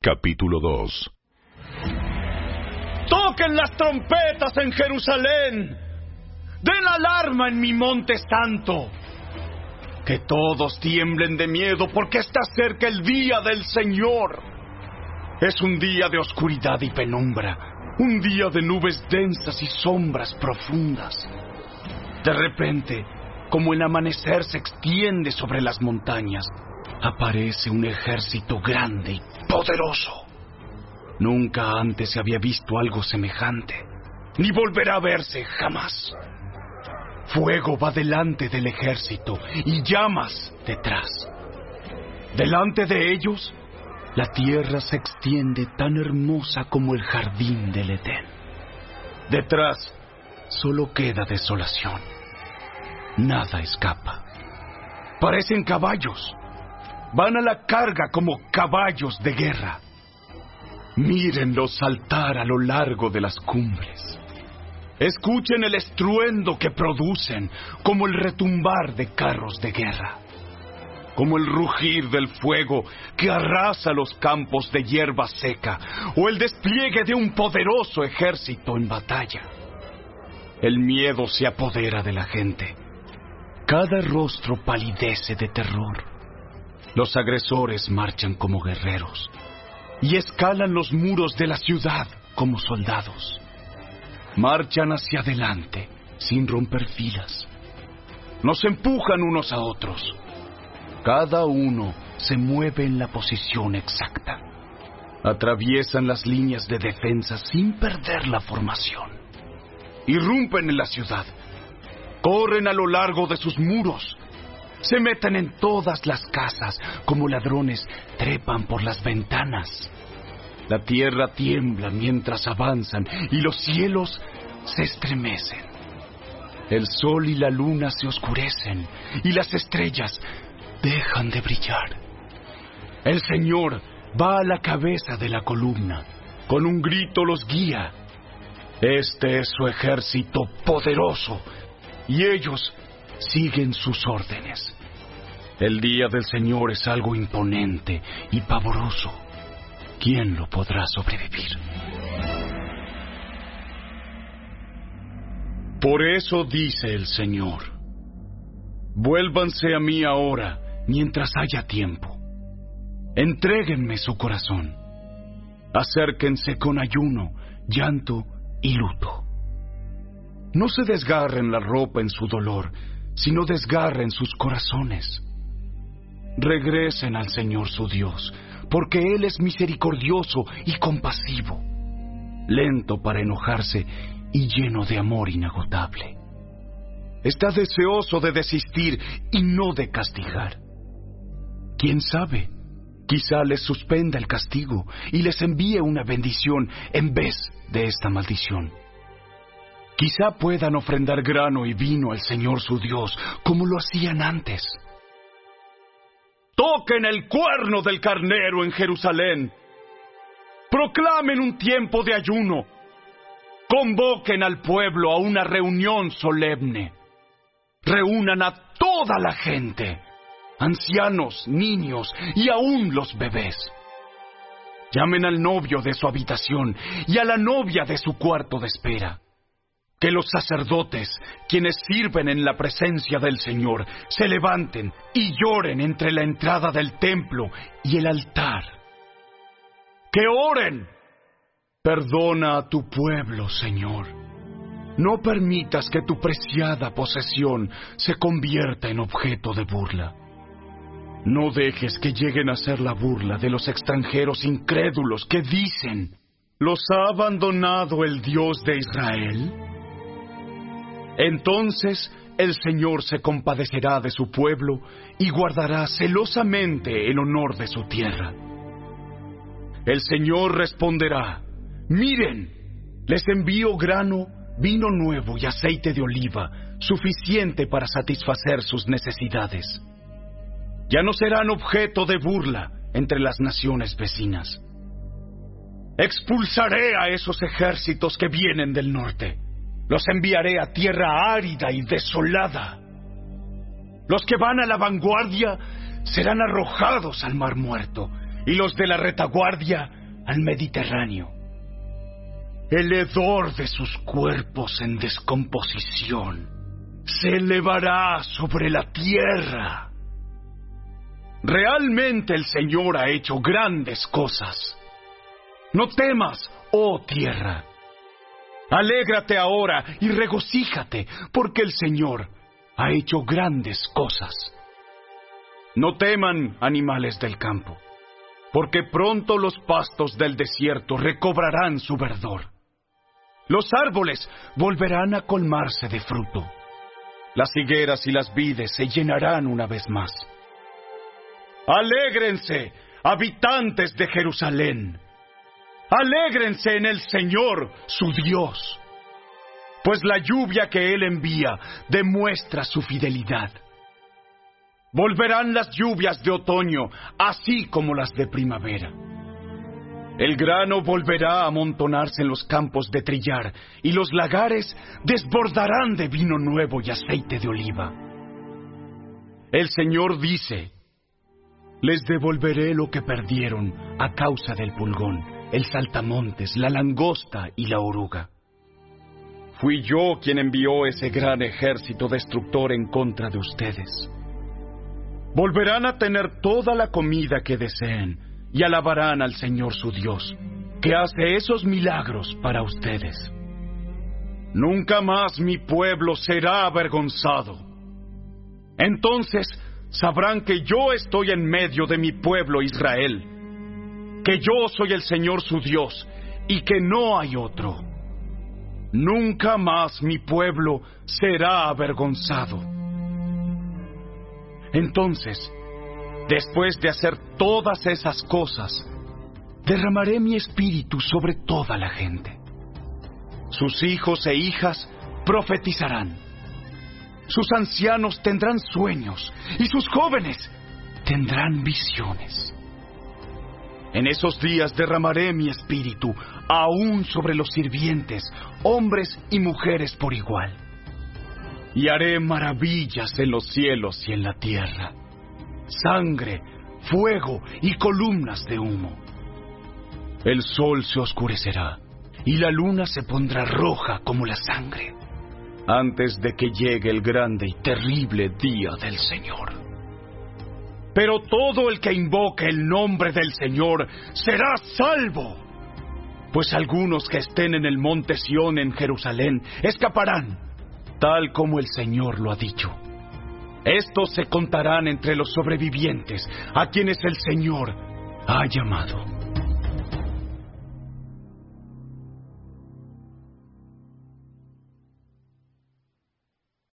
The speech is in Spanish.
Capítulo 2. ¡Toquen las trompetas en Jerusalén! ¡Den alarma en mi monte santo! Que todos tiemblen de miedo, porque está cerca el día del Señor. Es un día de oscuridad y penumbra, un día de nubes densas y sombras profundas. De repente, como el amanecer se extiende sobre las montañas, aparece un ejército grande y poderoso. Nunca antes se había visto algo semejante, ni volverá a verse jamás. Fuego va delante del ejército y llamas detrás. Delante de ellos, la tierra se extiende tan hermosa como el jardín del Edén. Detrás, solo queda desolación. Nada escapa. Parecen caballos. Van a la carga como caballos de guerra. Mírenlos saltar a lo largo de las cumbres. Escuchen el estruendo que producen, como el retumbar de carros de guerra, como el rugir del fuego que arrasa los campos de hierba seca, o el despliegue de un poderoso ejército en batalla. El miedo se apodera de la gente. Cada rostro palidece de terror. Los agresores marchan como guerreros y escalan los muros de la ciudad como soldados. Marchan hacia adelante sin romper filas. Nos empujan unos a otros. Cada uno se mueve en la posición exacta. Atraviesan las líneas de defensa sin perder la formación. Irrumpen en la ciudad. Corren a lo largo de sus muros. Se meten en todas las casas, como ladrones trepan por las ventanas. La tierra tiembla mientras avanzan y los cielos se estremecen. El sol y la luna se oscurecen y las estrellas dejan de brillar. El Señor va a la cabeza de la columna. Con un grito los guía. Este es su ejército poderoso y ellos siguen sus órdenes. El día del Señor es algo imponente y pavoroso. ¿Quién lo podrá sobrevivir? Por eso dice el Señor: vuélvanse a mí ahora, mientras haya tiempo. Entréguenme su corazón. Acérquense con ayuno, llanto y luto. No se desgarren la ropa en su dolor, sino desgarren sus corazones. Regresen al Señor su Dios, porque Él es misericordioso y compasivo, lento para enojarse y lleno de amor inagotable. Está deseoso de desistir y no de castigar. ¿Quién sabe? Quizá les suspenda el castigo y les envíe una bendición en vez de esta maldición. Quizá puedan ofrendar grano y vino al Señor su Dios, como lo hacían antes. Toquen el cuerno del carnero en Jerusalén. Proclamen un tiempo de ayuno. Convoquen al pueblo a una reunión solemne. Reúnan a toda la gente, ancianos, niños y aún los bebés. Llamen al novio de su habitación y a la novia de su cuarto de espera. Que los sacerdotes, quienes sirven en la presencia del Señor, se levanten y lloren entre la entrada del templo y el altar. ¡Que oren! Perdona a tu pueblo, Señor. No permitas que tu preciada posesión se convierta en objeto de burla. No dejes que lleguen a ser la burla de los extranjeros incrédulos que dicen: ¿los ha abandonado el Dios de Israel? Entonces el Señor se compadecerá de su pueblo y guardará celosamente el honor de su tierra. El Señor responderá: miren, les envío grano, vino nuevo y aceite de oliva, suficiente para satisfacer sus necesidades. Ya no serán objeto de burla entre las naciones vecinas. Expulsaré a esos ejércitos que vienen del norte. Los enviaré a tierra árida y desolada. Los que van a la vanguardia serán arrojados al mar muerto, y los de la retaguardia al Mediterráneo. El hedor de sus cuerpos en descomposición se elevará sobre la tierra. Realmente el Señor ha hecho grandes cosas. No temas, oh tierra. Alégrate ahora y regocíjate, porque el Señor ha hecho grandes cosas. No teman, animales del campo, porque pronto los pastos del desierto recobrarán su verdor. Los árboles volverán a colmarse de fruto. Las higueras y las vides se llenarán una vez más. Alégrense, habitantes de Jerusalén. Alégrense en el Señor, su Dios, pues la lluvia que Él envía demuestra su fidelidad. Volverán las lluvias de otoño, así como las de primavera. El grano volverá a amontonarse en los campos de trillar, y los lagares desbordarán de vino nuevo y aceite de oliva. El Señor dice: les devolveré lo que perdieron a causa del pulgón, el saltamontes, la langosta y la oruga. Fui yo quien envió ese gran ejército destructor en contra de ustedes. Volverán a tener toda la comida que deseen y alabarán al Señor su Dios, que hace esos milagros para ustedes. Nunca más mi pueblo será avergonzado. Entonces sabrán que yo estoy en medio de mi pueblo Israel, que yo soy el Señor su Dios y que no hay otro. Nunca más mi pueblo será avergonzado. Entonces, después de hacer todas esas cosas, derramaré mi espíritu sobre toda la gente. Sus hijos e hijas profetizarán. Sus ancianos tendrán sueños y sus jóvenes tendrán visiones. En esos días derramaré mi espíritu aún sobre los sirvientes, hombres y mujeres por igual. Y haré maravillas en los cielos y en la tierra, sangre, fuego y columnas de humo. El sol se oscurecerá y la luna se pondrá roja como la sangre, antes de que llegue el grande y terrible día del Señor. Pero todo el que invoque el nombre del Señor será salvo, pues algunos que estén en el monte Sión en Jerusalén escaparán, tal como el Señor lo ha dicho. Estos se contarán entre los sobrevivientes, a quienes el Señor ha llamado.